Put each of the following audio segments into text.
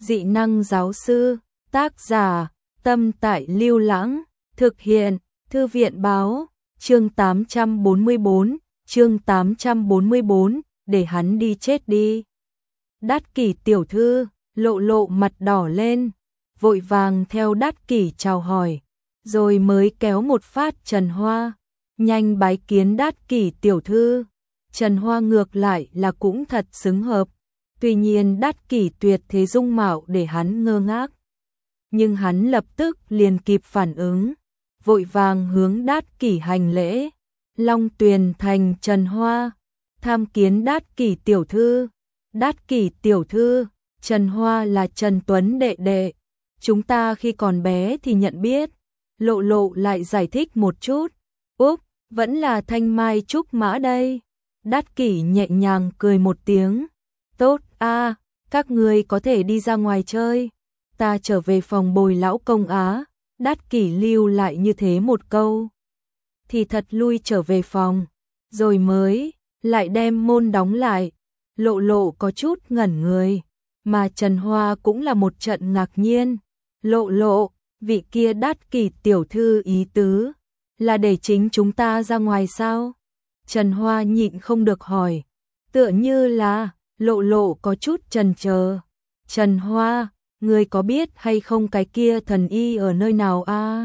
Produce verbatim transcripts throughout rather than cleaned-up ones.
Dị năng giáo sư, tác giả, Tâm Tại Lưu Lãng, thực hiện, Thư viện báo, chương tám trăm bốn mươi bốn, chương tám trăm bốn mươi bốn, để hắn đi chết đi. Đát Kỷ tiểu thư, Lộ Lộ mặt đỏ lên, vội vàng theo Đát Kỷ chào hỏi, rồi mới kéo một phát Trần Hoa, nhanh bái kiến Đát Kỷ tiểu thư. Trần Hoa ngược lại là cũng thật xứng hợp, tuy nhiên Đát Kỷ tuyệt thế dung mạo để hắn ngơ ngác. Nhưng hắn lập tức liền kịp phản ứng, vội vàng hướng Đát Kỷ hành lễ. Long Tuyền Thành Trần Hoa, tham kiến Đát Kỷ tiểu thư. Đát Kỷ tiểu thư, Trần Hoa là Trần Tuấn đệ đệ, chúng ta khi còn bé thì nhận biết. Lộ Lộ lại giải thích một chút. Úp, vẫn là Thanh Mai Trúc Mã đây. Đát Kỷ nhẹ nhàng cười một tiếng. Tốt a, các ngươi có thể đi ra ngoài chơi. Ta trở về phòng bồi lão công á. Đát Kỷ lưu lại như thế một câu, thì thật lui trở về phòng, rồi mới lại đem môn đóng lại. Lộ Lộ có chút ngẩn người, mà Trần Hoa cũng là một trận ngạc nhiên. Lộ Lộ, vị kia Đát Kỷ tiểu thư ý tứ là để chính chúng ta ra ngoài sao? Trần Hoa nhịn không được hỏi, tựa như là. Lộ Lộ có chút chần chờ. Trần Hoa, ngươi có biết hay không cái kia thần y ở nơi nào a? À?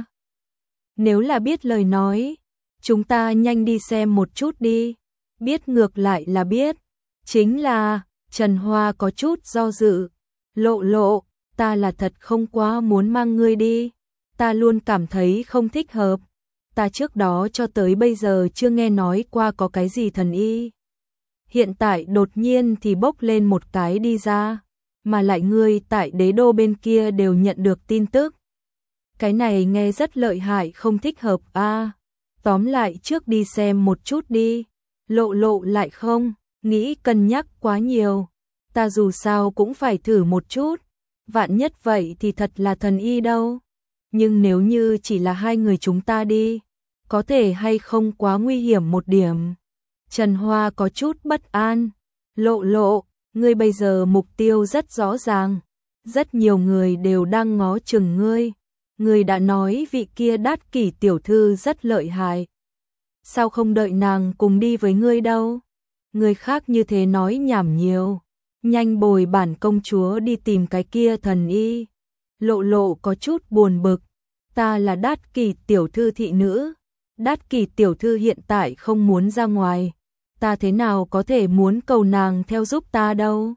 Nếu là biết lời nói, chúng ta nhanh đi xem một chút đi. Biết ngược lại là biết. Chính là, Trần Hoa có chút do dự. Lộ Lộ, ta là thật không quá muốn mang ngươi đi. Ta luôn cảm thấy không thích hợp. Ta trước đó cho tới bây giờ chưa nghe nói qua có cái gì thần y. Hiện tại đột nhiên thì bốc lên một cái đi ra, mà lại ngươi tại đế đô bên kia đều nhận được tin tức. Cái này nghe rất lợi hại, không thích hợp a. À, tóm lại trước đi xem một chút đi. Lộ Lộ lại không nghĩ cân nhắc quá nhiều. Ta dù sao cũng phải thử một chút. Vạn nhất vậy thì thật là thần y đâu. Nhưng nếu như chỉ là hai người chúng ta đi, có thể hay không quá nguy hiểm một điểm. Trần Hoa có chút bất an. Lộ Lộ, ngươi bây giờ mục tiêu rất rõ ràng. Rất nhiều người đều đang ngó chừng ngươi. Ngươi đã nói vị kia Đát Kỷ tiểu thư rất lợi hại. Sao không đợi nàng cùng đi với ngươi đâu? Người khác như thế nói nhảm nhiều. Nhanh bồi bản công chúa đi tìm cái kia thần y. Lộ Lộ có chút buồn bực. Ta là Đát Kỷ tiểu thư thị nữ. Đát Kỷ tiểu thư hiện tại không muốn ra ngoài. Ta thế nào có thể muốn cầu nàng theo giúp ta đâu.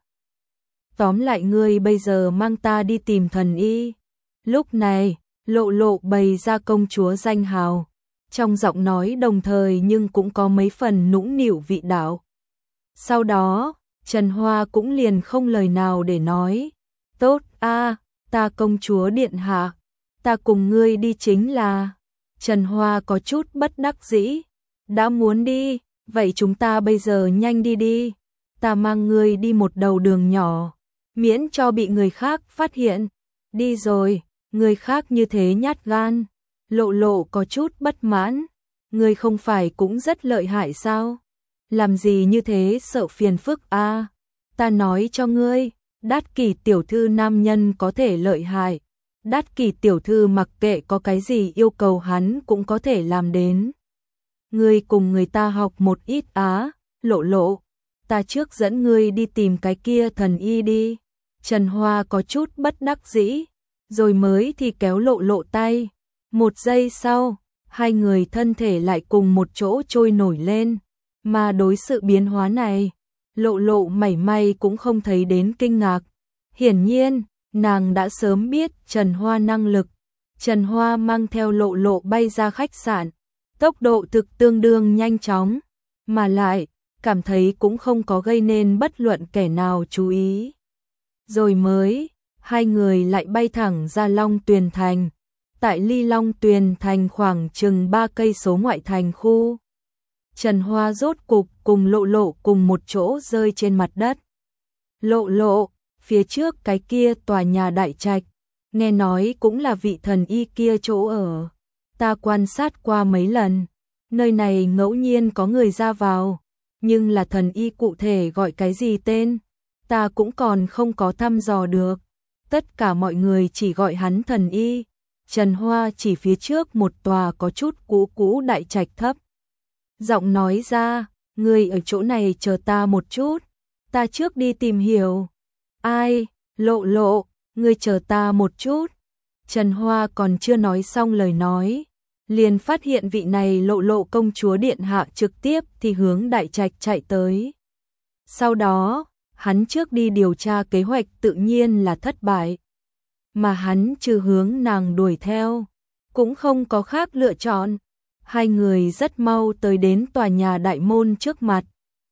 Tóm lại ngươi bây giờ mang ta đi tìm thần y. Lúc này, Lộ Lộ bày ra công chúa danh hào, trong giọng nói đồng thời nhưng cũng có mấy phần nũng nịu vị đạo. Sau đó, Trần Hoa cũng liền không lời nào để nói. Tốt a, ta công chúa điện hạ, ta cùng ngươi đi chính là. Trần Hoa có chút bất đắc dĩ. Đã muốn đi, vậy chúng ta bây giờ nhanh đi đi. Ta mang ngươi đi một đầu đường nhỏ, miễn cho bị người khác phát hiện. Đi rồi, người khác như thế nhát gan. Lộ Lộ có chút bất mãn. Ngươi không phải cũng rất lợi hại sao? Làm gì như thế sợ phiền phức a? À, ta nói cho ngươi, Đát Kỷ tiểu thư nam nhân có thể lợi hại. Đát Kỷ tiểu thư mặc kệ có cái gì yêu cầu hắn cũng có thể làm đến. Ngươi cùng người ta học một ít á. Lộ Lộ, ta trước dẫn ngươi đi tìm cái kia thần y đi. Trần Hoa có chút bất đắc dĩ, rồi mới thì kéo Lộ Lộ tay. Một giây sau, hai người thân thể lại cùng một chỗ trôi nổi lên. Mà đối sự biến hóa này, Lộ Lộ mảy may cũng không thấy đến kinh ngạc. Hiển nhiên, nàng đã sớm biết Trần Hoa năng lực. Trần Hoa mang theo Lộ Lộ bay ra khách sạn, tốc độ thực tương đương nhanh chóng, mà lại cảm thấy cũng không có gây nên bất luận kẻ nào chú ý. Rồi mới, hai người lại bay thẳng ra Long Tuyền Thành. Tại ly Long Tuyền Thành khoảng chừng ba cây số ngoại thành khu. Trần Hoa rốt cục cùng Lộ Lộ cùng một chỗ rơi trên mặt đất. Lộ Lộ, phía trước cái kia tòa nhà đại trạch, nghe nói cũng là vị thần y kia chỗ ở. Ta quan sát qua mấy lần, nơi này ngẫu nhiên có người ra vào, nhưng là thần y cụ thể gọi cái gì tên, ta cũng còn không có thăm dò được. tất cả mọi người chỉ gọi hắn thần y. Trần Hoa chỉ phía trước một tòa có chút cũ cũ đại trạch thấp. Giọng nói ra, người ở chỗ này chờ ta một chút, ta trước đi tìm hiểu. Ai, Lộ Lộ, ngươi chờ ta một chút. Trần Hoa còn chưa nói xong lời nói, liền phát hiện vị này Lộ Lộ công chúa điện hạ trực tiếp thì hướng đại trạch chạy tới. Sau đó, hắn trước đi điều tra kế hoạch tự nhiên là thất bại. Mà hắn trừ hướng nàng đuổi theo, cũng không có khác lựa chọn. Hai người rất mau tới đến tòa nhà đại môn trước mặt.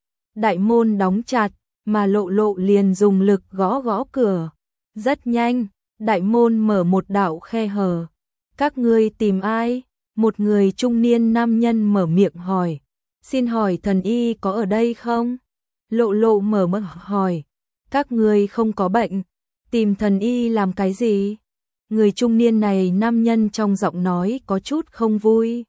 Đại môn đóng chặt, mà Lộ Lộ liền dùng lực gõ gõ cửa. Rất nhanh, đại môn mở một đạo khe hở. Các ngươi tìm ai? Một người trung niên nam nhân mở miệng hỏi. Xin hỏi thần y có ở đây không? Lộ Lộ mở miệng hỏi. Các ngươi không có bệnh, tìm thần y làm cái gì? Người trung niên này nam nhân trong giọng nói có chút không vui.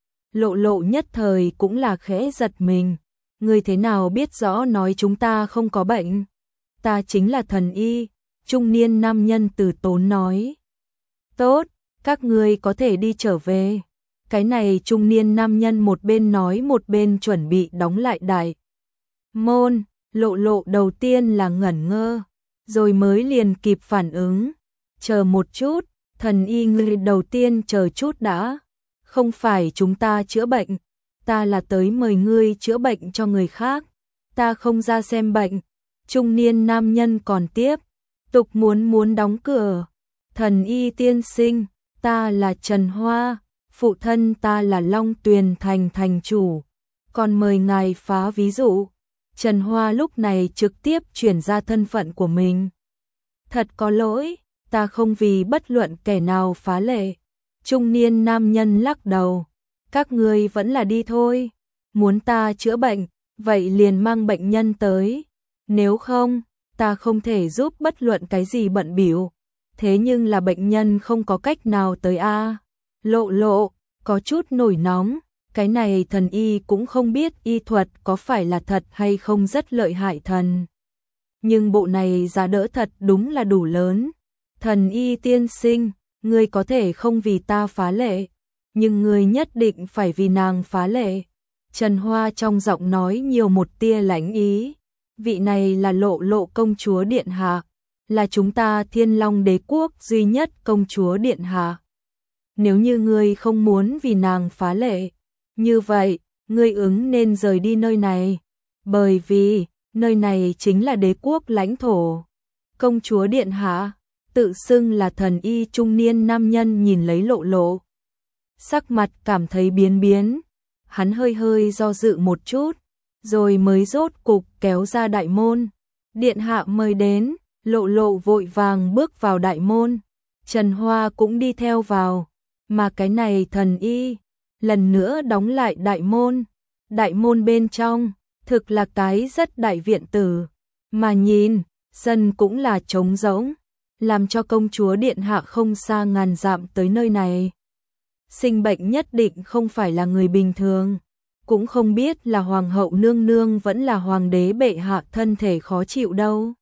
Lộ Lộ nhất thời cũng là khẽ giật mình. Người thế nào biết rõ nói chúng ta không có bệnh? Ta chính là thần y, trung niên nam nhân từ tốn nói. Tốt, các ngươi có thể đi trở về. Cái này trung niên nam nhân một bên nói một bên chuẩn bị đóng lại đại môn. Lộ Lộ đầu tiên là ngẩn ngơ, rồi mới liền kịp phản ứng. Chờ một chút, thần y người đầu tiên chờ chút đã. Không phải chúng ta chữa bệnh, ta là tới mời ngươi chữa bệnh cho người khác. Ta không ra xem bệnh. Trung niên nam nhân còn tiếp tục muốn muốn đóng cửa. Thần y tiên sinh, ta là Trần Hoa, phụ thân ta là Long Tuyền thành thành chủ, còn mời ngài phá ví dụ. Trần Hoa lúc này trực tiếp chuyển ra thân phận của mình. Thật có lỗi, ta không vì bất luận kẻ nào phá lệ. Trung niên nam nhân lắc đầu. Các ngươi vẫn là đi thôi. Muốn ta chữa bệnh, vậy liền mang bệnh nhân tới. Nếu không, ta không thể giúp bất luận cái gì bận bịu. Thế nhưng là bệnh nhân không có cách nào tới a. À. Lộ Lộ, có chút nổi nóng. Cái này thần y cũng không biết y thuật có phải là thật hay không rất lợi hại thần. Nhưng bộ này giá đỡ thật đúng là đủ lớn. Thần y tiên sinh, ngươi có thể không vì ta phá lệ, nhưng ngươi nhất định phải vì nàng phá lệ. Trần Hoa trong giọng nói nhiều một tia lãnh ý. Vị này là Lộ Lộ công chúa điện hạ, là chúng ta Thiên Long đế quốc duy nhất công chúa điện hạ. Nếu như ngươi không muốn vì nàng phá lệ, như vậy, ngươi ứng nên rời đi nơi này, bởi vì nơi này chính là đế quốc lãnh thổ. Công chúa điện hạ, tự xưng là thần y trung niên nam nhân nhìn lấy Lộ Lộ, sắc mặt cảm thấy biến biến, hắn hơi hơi do dự một chút, rồi mới rốt cục kéo ra đại môn. Điện hạ mời đến. Lộ Lộ vội vàng bước vào đại môn, Trần Hoa cũng đi theo vào, mà cái này thần y lần nữa đóng lại đại môn. Đại môn bên trong thực là cái rất đại viện tử, mà nhìn sân cũng là trống rỗng, làm cho công chúa điện hạ không xa ngàn dặm tới nơi này. Sinh bệnh nhất định không phải là người bình thường, cũng không biết là hoàng hậu nương nương vẫn là hoàng đế bệ hạ thân thể khó chịu đâu.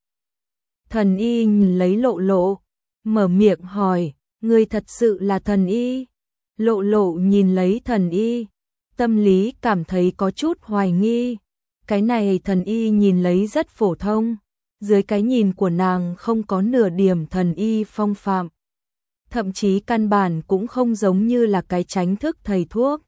Thần y nhìn lấy Lộ Lộ, mở miệng hỏi, ngươi thật sự là thần y? Lộ Lộ nhìn lấy thần y, tâm lý cảm thấy có chút hoài nghi. Cái này thần y nhìn lấy rất phổ thông, dưới cái nhìn của nàng không có nửa điểm thần y phong phạm. Thậm chí căn bản cũng không giống như là cái tránh thức thầy thuốc.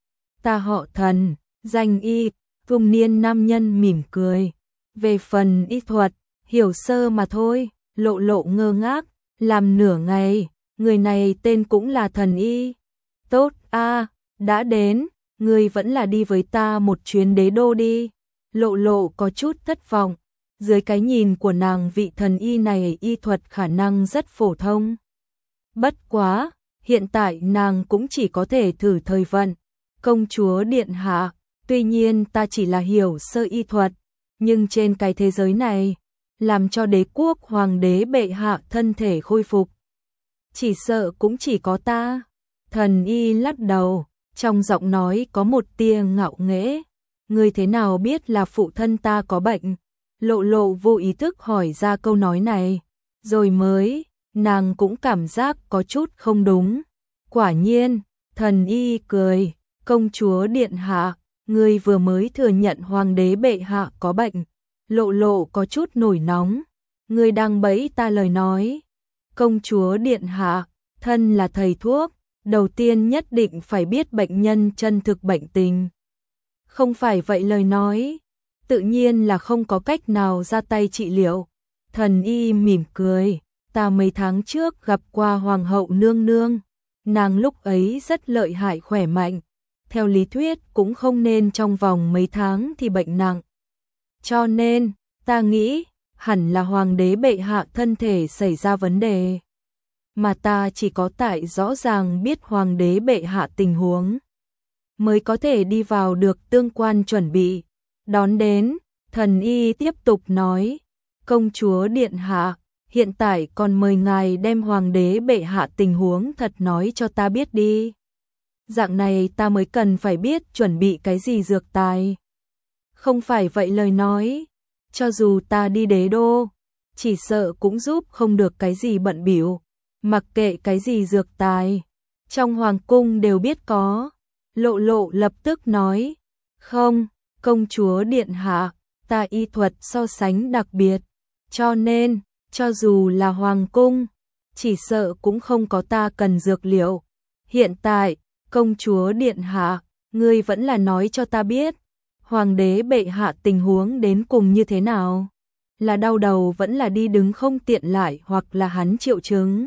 Ta họ Thần, danh y, trung niên nam nhân mỉm cười. Về phần y thuật, hiểu sơ mà thôi. Lộ Lộ ngơ ngác, làm nửa ngày, người này tên cũng là thần y. Tốt a, đã đến, người vẫn là đi với ta một chuyến đế đô đi. Lộ Lộ có chút thất vọng, dưới cái nhìn của nàng vị thần y này y thuật khả năng rất phổ thông. Bất quá, hiện tại nàng cũng chỉ có thể thử thời vận. Công chúa điện hạ, tuy nhiên ta chỉ là hiểu sơ y thuật, nhưng trên cái thế giới này, làm cho đế quốc hoàng đế bệ hạ thân thể khôi phục, chỉ sợ cũng chỉ có ta. Thần y lắc đầu, trong giọng nói có một tia ngạo nghễ. Ngươi thế nào biết là phụ thân ta có bệnh? Lộ Lộ vô ý thức hỏi ra câu nói này, rồi mới nàng cũng cảm giác có chút không đúng. Quả nhiên, thần y cười, công chúa điện hạ, ngươi vừa mới thừa nhận hoàng đế bệ hạ có bệnh. Lộ Lộ có chút nổi nóng, ngươi đang bẫy ta lời nói. Công chúa điện hạ, thân là thầy thuốc, đầu tiên nhất định phải biết bệnh nhân chân thực bệnh tình. Không phải vậy lời nói, tự nhiên là không có cách nào ra tay trị liệu. Thần y mỉm cười, ta mấy tháng trước gặp qua hoàng hậu nương nương, nàng lúc ấy rất lợi hại khỏe mạnh, theo lý thuyết cũng không nên trong vòng mấy tháng thì bệnh nặng. Cho nên, ta nghĩ, hẳn là hoàng đế bệ hạ thân thể xảy ra vấn đề. Mà ta chỉ có tại rõ ràng biết hoàng đế bệ hạ tình huống, mới có thể đi vào được tương quan chuẩn bị. Đón đến, thần y tiếp tục nói, công chúa điện hạ, hiện tại còn mời ngài đem hoàng đế bệ hạ tình huống thật nói cho ta biết đi. Dạng này ta mới cần phải biết chuẩn bị cái gì dược tài. Không phải vậy lời nói, cho dù ta đi đế đô, chỉ sợ cũng giúp không được cái gì bận bịu. Mặc kệ cái gì dược tài, trong hoàng cung đều biết có. Lộ Lộ lập tức nói, không, công chúa điện hạ, ta y thuật so sánh đặc biệt, cho nên, cho dù là hoàng cung, chỉ sợ cũng không có ta cần dược liệu. Hiện tại, công chúa điện hạ, ngươi vẫn là nói cho ta biết, hoàng đế bệ hạ tình huống đến cùng như thế nào? Là đau đầu vẫn là đi đứng không tiện lại hoặc là hắn triệu chứng?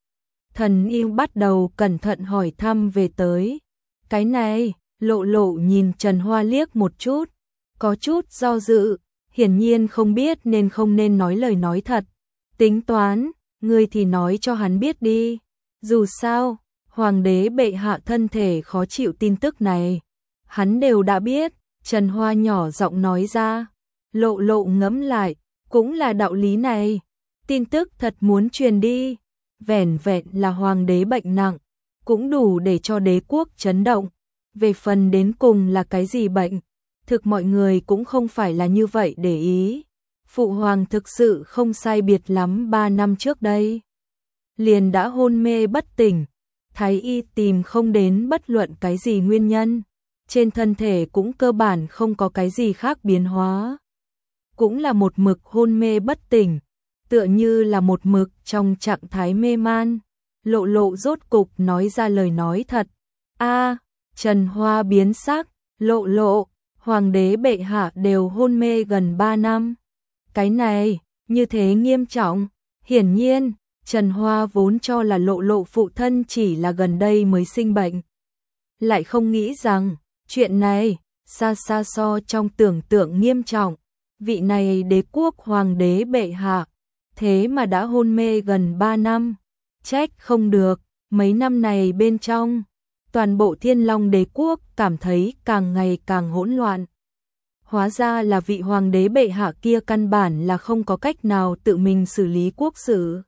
Thần y bắt đầu cẩn thận hỏi thăm về tới. Cái này, Lộ Lộ nhìn Trần Hoa liếc một chút, có chút do dự, hiển nhiên không biết nên không nên nói lời nói thật. Tính toán, ngươi thì nói cho hắn biết đi. Dù sao, hoàng đế bệ hạ thân thể khó chịu tin tức này, hắn đều đã biết. Trần Hoa nhỏ giọng nói ra. Lộ Lộ ngẫm lại, cũng là đạo lý này. Tin tức thật muốn truyền đi, vẻn vẹn là hoàng đế bệnh nặng, cũng đủ để cho đế quốc chấn động. Về phần đến cùng là cái gì bệnh, thực mọi người cũng không phải là như vậy để ý. Phụ hoàng thực sự không sai biệt lắm ba năm trước đây, liền đã hôn mê bất tỉnh, thái y tìm không đến bất luận cái gì nguyên nhân, trên thân thể cũng cơ bản không có cái gì khác biến hóa. Cũng là một mực hôn mê bất tỉnh, tựa như là một mực trong trạng thái mê man. Lộ Lộ rốt cục nói ra lời nói thật. A, Trần Hoa biến sắc, Lộ Lộ, hoàng đế bệ hạ đều hôn mê gần ba năm. Cái này, như thế nghiêm trọng. Hiển nhiên, Trần Hoa vốn cho là Lộ Lộ phụ thân chỉ là gần đây mới sinh bệnh. Lại không nghĩ rằng, chuyện này, xa xa so trong tưởng tượng nghiêm trọng. Vị này đế quốc hoàng đế bệ hạ, thế mà đã hôn mê gần ba năm. Trách không được, mấy năm này bên trong, toàn bộ Thiên Long đế quốc cảm thấy càng ngày càng hỗn loạn. Hóa ra là vị hoàng đế bệ hạ kia căn bản là không có cách nào tự mình xử lý quốc sự.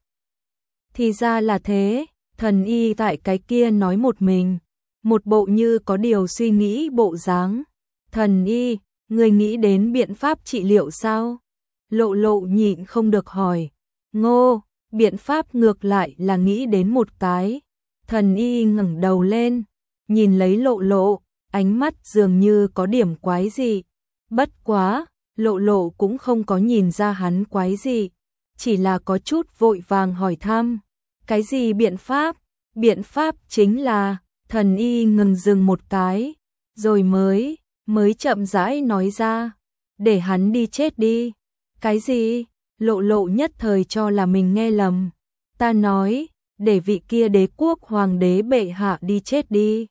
Thì ra là thế, thần y tại cái kia nói một mình, một bộ như có điều suy nghĩ bộ dáng. Thần y, người nghĩ đến biện pháp trị liệu sao? Lộ Lộ nhịn không được hỏi. Ngô, biện pháp ngược lại là nghĩ đến một cái. Thần y ngẩng đầu lên, nhìn lấy Lộ Lộ, ánh mắt dường như có điểm quái dị. Bất quá, Lộ Lộ cũng không có nhìn ra hắn quái gì, chỉ là có chút vội vàng hỏi thăm. Cái gì biện pháp? Biện pháp chính là, thần y ngừng dừng một cái, rồi mới, mới chậm rãi nói ra, để hắn đi chết đi. Cái gì? Lộ Lộ nhất thời cho là mình nghe lầm. Ta nói, để vị kia đế quốc hoàng đế bệ hạ đi chết đi.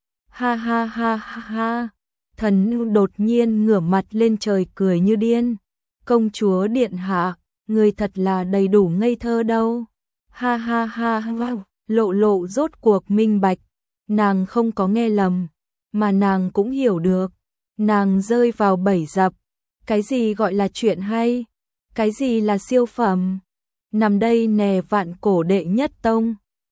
Ha ha ha ha ha. Thần đột nhiên ngửa mặt lên trời cười như điên. Công chúa điện hạ, người thật là đầy đủ ngây thơ đâu. Ha ha ha ha. Lộ Lộ rốt cuộc minh bạch, nàng không có nghe lầm, mà nàng cũng hiểu được. Nàng rơi vào bẫy dập. Cái gì gọi là chuyện hay? Cái gì là siêu phẩm? Nằm đây nè vạn cổ đệ nhất tông.